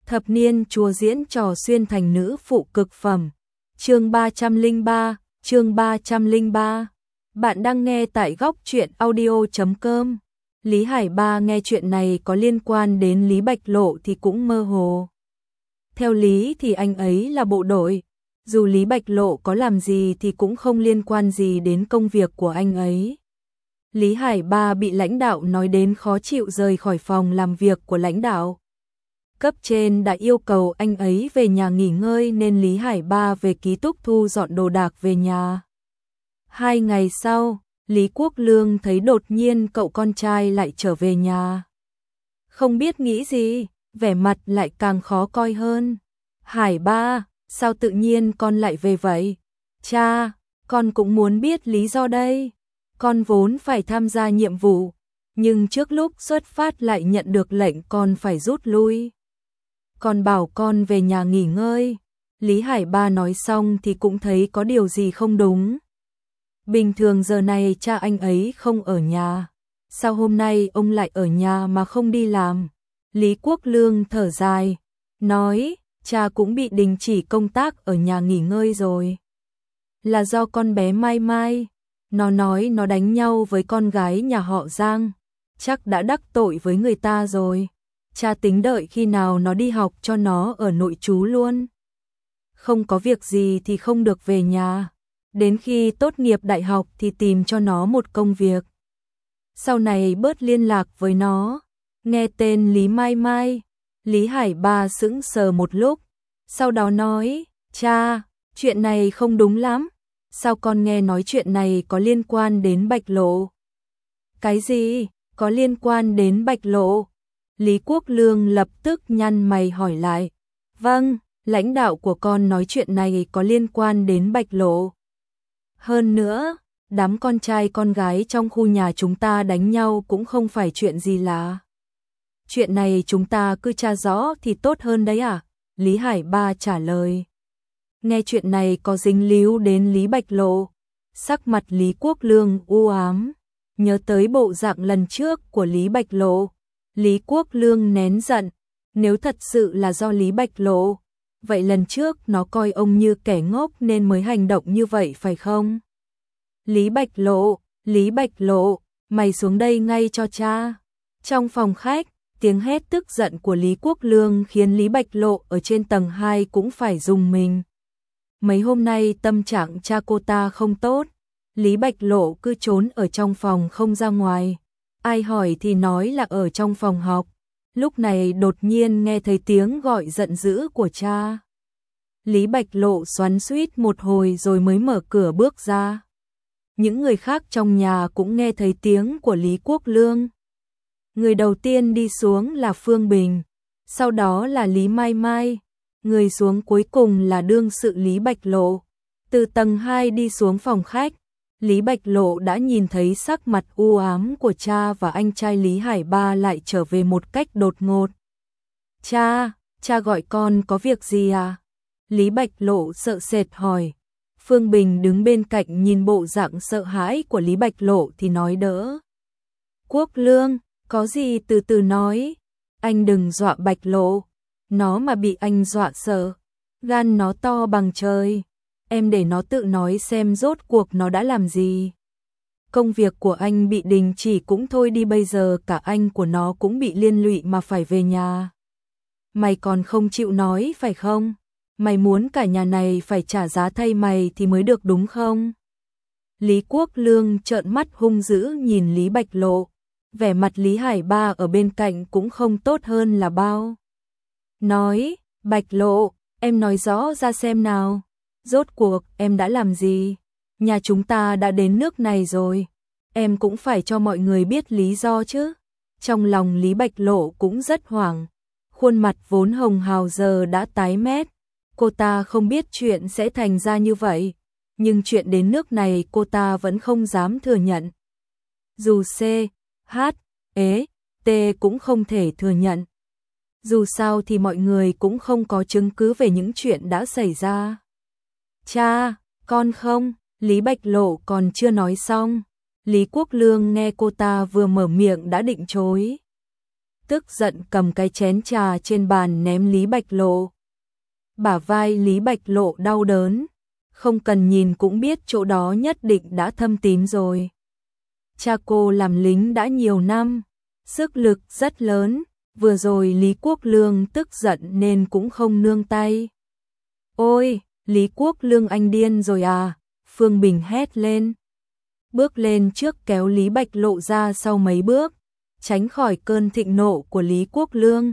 Thập niên chúa diễn trò xuyên thành nữ phụ cực phẩm. Chương 303. Bạn đang nghe tại góc truyện audio.com. Lý Hải Ba nghe chuyện này có liên quan đến Lý Bạch Lộ thì cũng mơ hồ. Theo lý thì anh ấy là bộ đội, dù Lý Bạch Lộ có làm gì thì cũng không liên quan gì đến công việc của anh ấy. Lý Hải Ba bị lãnh đạo nói đến khó chịu rời khỏi phòng làm việc của lãnh đạo. Cấp trên đã yêu cầu anh ấy về nhà nghỉ ngơi nên Lý Hải Ba về ký túc thu dọn đồ đạc về nhà. 2 ngày sau, Lý Quốc Lương thấy đột nhiên cậu con trai lại trở về nhà. Không biết nghĩ gì, vẻ mặt lại càng khó coi hơn. Hải Ba, sao tự nhiên con lại về vậy? Cha, con cũng muốn biết lý do đây. Con vốn phải tham gia nhiệm vụ, nhưng trước lúc xuất phát lại nhận được lệnh con phải rút lui. Con bảo con về nhà nghỉ ngơi. Lý Hải Ba nói xong thì cũng thấy có điều gì không đúng. Bình thường giờ này cha anh ấy không ở nhà. Sao hôm nay ông lại ở nhà mà không đi làm? Lý Quốc Lương thở dài, nói, cha cũng bị đình chỉ công tác ở nhà nghỉ ngơi rồi. Là do con bé Mai Mai. Nó nói nó đánh nhau với con gái nhà họ Giang. Chắc đã đắc tội với người ta rồi. Cha tính đợi khi nào nó đi học cho nó ở nội trú luôn. Không có việc gì thì không được về nhà. Đến khi tốt nghiệp đại học thì tìm cho nó một công việc. Sau này bớt liên lạc với nó. Nghe tên Lý Mai Mai, Lý Hải Ba sững sờ một lúc. Sau đó nói, cha, chuyện này không đúng lắm. Sao con nghe nói chuyện này có liên quan đến Bạch Lộ? Cái gì? Có liên quan đến Bạch Lộ? Lý Quốc Lương lập tức nhăn mày hỏi lại. Vâng, lãnh đạo của con nói chuyện này có liên quan đến Bạch Lộ. Hơn nữa, đám con trai con gái trong khu nhà chúng ta đánh nhau cũng không phải chuyện gì lạ. Chuyện này chúng ta cứ tra rõ thì tốt hơn đấy à? Lý Hải Ba trả lời. Nghe chuyện này có dính líu đến Lý Bạch Lộ. Sắc mặt Lý Quốc Lương u ám. Nhớ tới bộ dạng lần trước của Lý Bạch Lộ. Lý Quốc Lương nén giận. Nếu thật sự là do Lý Bạch Lộ, vậy lần trước nó coi ông như kẻ ngốc nên mới hành động như vậy phải không? Lý Bạch Lộ, mày xuống đây ngay cho cha. Trong phòng khách, tiếng hét tức giận của Lý Quốc Lương khiến Lý Bạch Lộ ở trên tầng 2 cũng phải rùng mình. Mấy hôm nay tâm trạng cha cô ta không tốt. Lý Bạch Lộ cứ trốn ở trong phòng không ra ngoài. Ai hỏi thì nói là ở trong phòng học. Lúc này đột nhiên nghe thấy tiếng gọi giận dữ của cha. Lý Bạch Lộ xoắn xuýt một hồi rồi mới mở cửa bước ra. Những người khác trong nhà cũng nghe thấy tiếng của Lý Quốc Lương. Người đầu tiên đi xuống là Phương Bình, sau đó là Lý Mai Mai, người xuống cuối cùng là đương sự Lý Bạch Lộ. Từ tầng 2 đi xuống phòng khách, Lý Bạch Lộ đã nhìn thấy sắc mặt u ám của cha và anh trai Lý Hải Ba lại trở về một cách đột ngột. Cha gọi con có việc gì à? Lý Bạch Lộ sợ sệt hỏi. Phương Bình đứng bên cạnh nhìn bộ dạng sợ hãi của Lý Bạch Lộ thì nói đỡ. Quốc Lương, có gì từ từ nói. Anh đừng dọa Bạch Lộ. Nó mà bị anh dọa sợ, gan nó to bằng trời. Em để nó tự nói xem rốt cuộc nó đã làm gì. Công việc của anh bị đình chỉ cũng thôi đi, bây giờ cả anh của nó cũng bị liên lụy mà phải về nhà. Mày còn không chịu nói phải không? Mày muốn cả nhà này phải trả giá thay mày thì mới được đúng không? Lý Quốc Lương trợn mắt hung dữ nhìn Lý Bạch Lộ. Vẻ mặt Lý Hải Ba ở bên cạnh cũng không tốt hơn là bao. Nói, Bạch Lộ, em nói rõ ra xem nào. Rốt cuộc em đã làm gì? Nhà chúng ta đã đến nước này rồi. Em cũng phải cho mọi người biết lý do chứ. Trong lòng Lý Bạch Lộ cũng rất hoảng. Khuôn mặt vốn hồng hào giờ đã tái mét. Cô ta không biết chuyện sẽ thành ra như vậy. Nhưng chuyện đến nước này cô ta vẫn không dám thừa nhận. Dù C, H, E, T cũng không thể thừa nhận. Dù sao thì mọi người cũng không có chứng cứ về những chuyện đã xảy ra. Cha, con không, Lý Bạch Lộ còn chưa nói xong. Lý Quốc Lương nghe cô ta vừa mở miệng đã định chối. tức giận cầm cái chén trà trên bàn ném Lý Bạch Lộ. Bả vai Lý Bạch Lộ đau đớn, không cần nhìn cũng biết chỗ đó nhất định đã thâm tím rồi. Cha cô làm lính đã nhiều năm, sức lực rất lớn, vừa rồi Lý Quốc Lương tức giận nên cũng không nương tay. Ôi, Lý Quốc Lương anh điên rồi à, Phương Bình hét lên. Bước lên trước kéo Lý Bạch Lộ ra sau mấy bước, tránh khỏi cơn thịnh nộ của Lý Quốc Lương.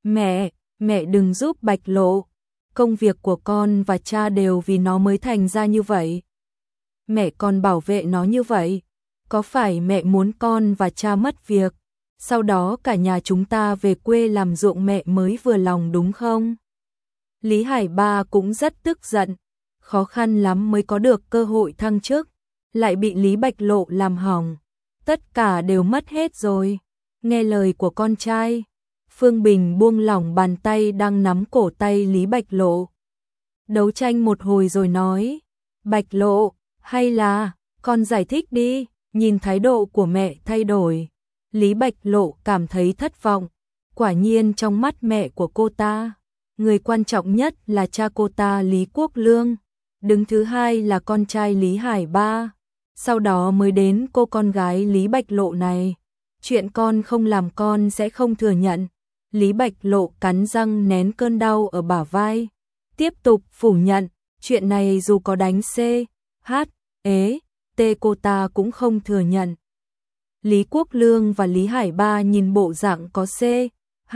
Mẹ đừng giúp Bạch Lộ, công việc của con và cha đều vì nó mới thành ra như vậy. Mẹ còn bảo vệ nó như vậy, có phải mẹ muốn con và cha mất việc, sau đó cả nhà chúng ta về quê làm ruộng mẹ mới vừa lòng đúng không? Lý Hải Ba cũng rất tức giận, khó khăn lắm mới có được cơ hội thăng chức, lại bị Lý Bạch Lộ làm hỏng, tất cả đều mất hết rồi. Nghe lời của con trai, Phương Bình buông lỏng bàn tay đang nắm cổ tay Lý Bạch Lộ. Đấu tranh một hồi rồi nói, Bạch Lộ, hay là, con giải thích đi, nhìn thái độ của mẹ thay đổi. Lý Bạch Lộ cảm thấy thất vọng, quả nhiên trong mắt mẹ của cô ta, người quan trọng nhất là cha cô ta Lý Quốc Lương, đứng thứ hai là con trai Lý Hải Ba, sau đó mới đến cô con gái Lý Bạch Lộ này. Chuyện con không làm con sẽ không thừa nhận. Lý Bạch Lộ cắn răng nén cơn đau ở bả vai, tiếp tục phủ nhận, chuyện này dù có đánh C, H, T cô ta cũng không thừa nhận. Lý Quốc Lương và Lý Hải Ba nhìn bộ dạng có C, H,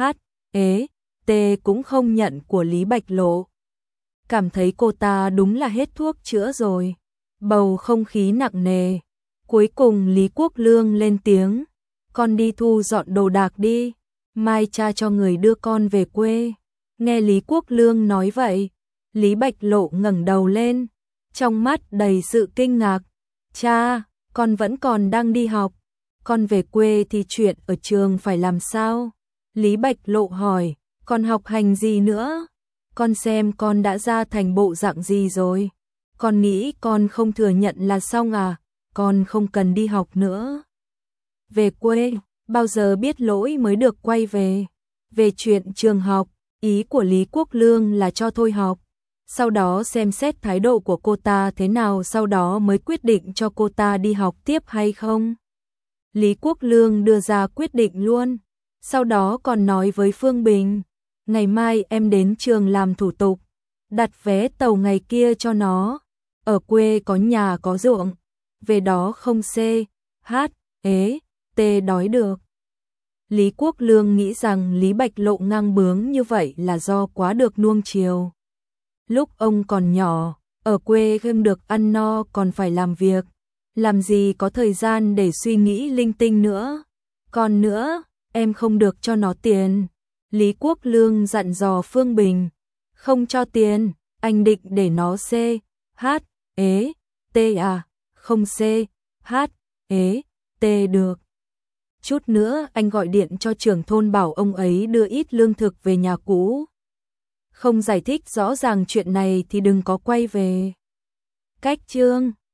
T cũng không nhận của Lý Bạch Lộ. Cảm thấy cô ta đúng là hết thuốc chữa rồi. Bầu không khí nặng nề. Cuối cùng Lý Quốc Lương lên tiếng, con đi thu dọn đồ đạc đi, mai cha cho người đưa con về quê. Nghe Lý Quốc Lương nói vậy, Lý Bạch Lộ ngẩng đầu lên, trong mắt đầy sự kinh ngạc. Cha, con vẫn còn đang đi học, con về quê thì chuyện ở trường phải làm sao? Lý Bạch Lộ hỏi, con học hành gì nữa? Con xem con đã ra thành bộ dạng gì rồi? Con nghĩ con không thừa nhận là xong à? Con không cần đi học nữa. Về quê, bao giờ biết lỗi mới được quay về. Về chuyện trường học, ý của Lý Quốc Lương là cho thôi học. Sau đó xem xét thái độ của cô ta thế nào, sau đó mới quyết định cho cô ta đi học tiếp hay không. Lý Quốc Lương đưa ra quyết định luôn. Sau đó còn nói với Phương Bình, ngày mai em đến trường làm thủ tục, đặt vé tàu ngày kia cho nó. Ở quê có nhà có ruộng, về đó không C, H, T đói được. Lý Quốc Lương nghĩ rằng Lý Bạch Lộ ngang bướng như vậy là do quá được nuông chiều. Lúc ông còn nhỏ, ở quê không được ăn no còn phải làm việc, làm gì có thời gian để suy nghĩ linh tinh nữa. Còn nữa, em không được cho nó tiền. Lý Quốc Lương dặn dò Phương Bình, không cho tiền, anh định để nó C, H, T à, không C, H, T được. Chút nữa anh gọi điện cho trưởng thôn bảo ông ấy đưa ít lương thực về nhà cũ. Không giải thích rõ ràng chuyện này thì đừng có quay về. Cách chương